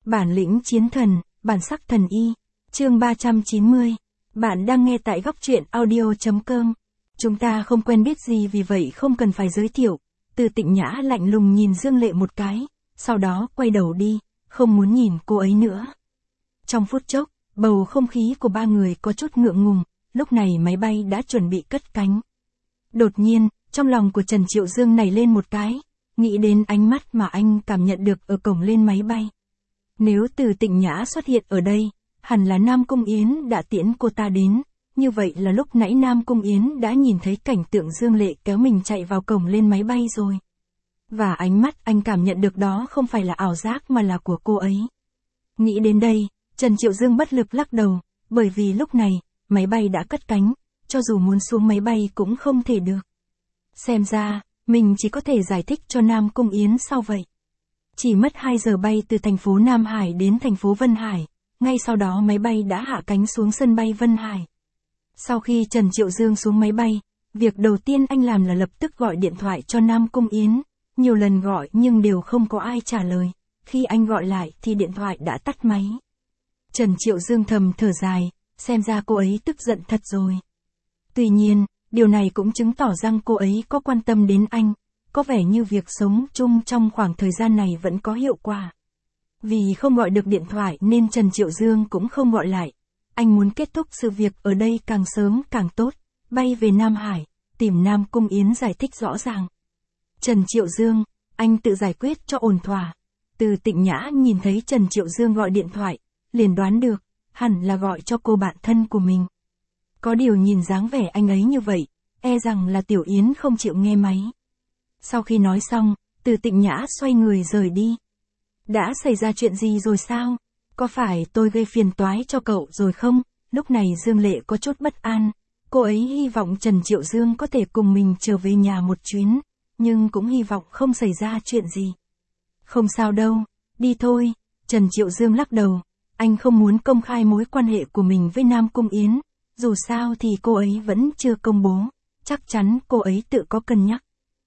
Bản lĩnh chiến thần, bản sắc thần y. Chương 390. Bạn đang nghe tại góc truyện audio.com. Chúng ta không quen biết gì vì vậy không cần phải giới thiệu. Từ Tịnh Nhã lạnh lùng nhìn Dương Lệ một cái, sau đó quay đầu đi, không muốn nhìn cô ấy nữa. Trong phút chốc, bầu không khí của ba người có chút ngượng ngùng, lúc này máy bay đã chuẩn bị cất cánh. Đột nhiên, trong lòng của Trần Triệu Dương nảy lên một cái, nghĩ đến ánh mắt mà anh cảm nhận được ở cổng lên máy bay. Nếu Từ Tịnh Nhã xuất hiện ở đây, hẳn là Nam Cung Yến đã tiễn cô ta đến, như vậy là lúc nãy Nam Cung Yến đã nhìn thấy cảnh tượng Dương Lệ kéo mình chạy vào cổng lên máy bay rồi. Và ánh mắt anh cảm nhận được đó không phải là ảo giác mà là của cô ấy. Nghĩ đến đây, Trần Triệu Dương bất lực lắc đầu, bởi vì lúc này, máy bay đã cất cánh, cho dù muốn xuống máy bay cũng không thể được. Xem ra, mình chỉ có thể giải thích cho Nam Cung Yến sao vậy. Chỉ mất 2 giờ bay từ thành phố Nam Hải đến thành phố Vân Hải, ngay sau đó máy bay đã hạ cánh xuống sân bay Vân Hải. Sau khi Trần Triệu Dương xuống máy bay, việc đầu tiên anh làm là lập tức gọi điện thoại cho Nam Cung Yến, nhiều lần gọi nhưng đều không có ai trả lời, khi anh gọi lại thì điện thoại đã tắt máy. Trần Triệu Dương thầm thở dài, xem ra cô ấy tức giận thật rồi. Tuy nhiên, điều này cũng chứng tỏ rằng cô ấy có quan tâm đến anh, có vẻ như việc sống chung trong khoảng thời gian này vẫn có hiệu quả. Vì không gọi được điện thoại nên Trần Triệu Dương cũng không gọi lại. Anh muốn kết thúc sự việc ở đây càng sớm càng tốt, bay về Nam Hải, tìm Nam Cung Yến giải thích rõ ràng. Trần Triệu Dương, anh tự giải quyết cho ổn thỏa. Từ Tịnh Nhã nhìn thấy Trần Triệu Dương gọi điện thoại, liền đoán được, hẳn là gọi cho cô bạn thân của mình. Có điều nhìn dáng vẻ anh ấy như vậy, e rằng là Tiểu Yến không chịu nghe máy. Sau khi nói xong, Từ Tịnh Nhã xoay người rời đi. Đã xảy ra chuyện gì rồi sao? Có phải tôi gây phiền toái cho cậu rồi không? Lúc này Dương Lệ có chút bất an. Cô ấy hy vọng Trần Triệu Dương có thể cùng mình trở về nhà một chuyến, nhưng cũng hy vọng không xảy ra chuyện gì. Không sao đâu, đi thôi. Trần Triệu Dương lắc đầu. Anh không muốn công khai mối quan hệ của mình với Nam Cung Yến. Dù sao thì cô ấy vẫn chưa công bố. Chắc chắn cô ấy tự có cân nhắc.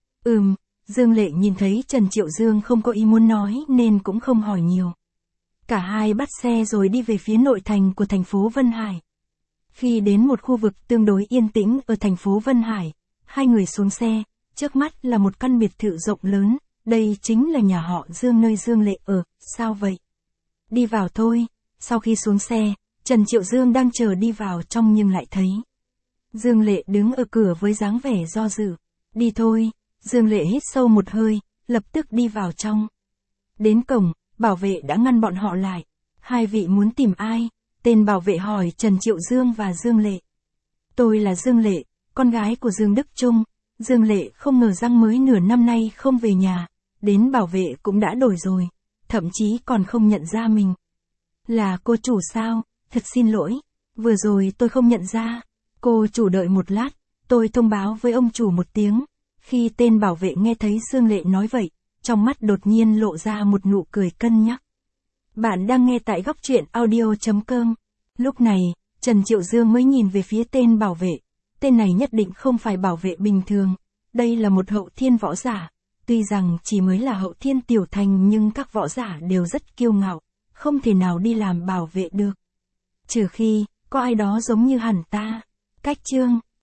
Dương Lệ nhìn thấy Trần Triệu Dương không có ý muốn nói nên cũng không hỏi nhiều. Cả hai bắt xe rồi đi về phía nội thành của thành phố Vân Hải. Khi đến một khu vực tương đối yên tĩnh ở thành phố Vân Hải, hai người xuống xe, trước mắt là một căn biệt thự rộng lớn, đây chính là nhà họ Dương nơi Dương Lệ ở, sao vậy? Đi vào thôi. Sau khi xuống xe, Trần Triệu Dương đang chờ đi vào trong nhưng lại thấy Dương Lệ đứng ở cửa với dáng vẻ do dự. Đi thôi. Dương Lệ hít sâu một hơi, lập tức đi vào trong. Đến cổng, bảo vệ đã ngăn bọn họ lại. Hai vị muốn tìm ai? Tên bảo vệ hỏi Trần Triệu Dương và Dương Lệ. Tôi là Dương Lệ, con gái của Dương Đức Trung. Dương Lệ không ngờ rằng mới nửa năm nay không về nhà, đến bảo vệ cũng đã đổi rồi, thậm chí còn không nhận ra mình. Là cô chủ sao? Thật xin lỗi, vừa rồi tôi không nhận ra. Cô chủ đợi một lát, tôi thông báo với ông chủ một tiếng. Khi tên bảo vệ nghe thấy Dương Lệ nói vậy, trong mắt đột nhiên lộ ra một nụ cười cân nhắc. Bạn đang nghe tại góc truyện audio.com. Lúc này, Trần Triệu Dương mới nhìn về phía tên bảo vệ. Tên này nhất định không phải bảo vệ bình thường. Đây là một hậu thiên võ giả. Tuy rằng chỉ mới là hậu thiên tiểu thành nhưng các võ giả đều rất kiêu ngạo, không thể nào đi làm bảo vệ được. Trừ khi, có ai đó giống như hẳn ta. Cách chương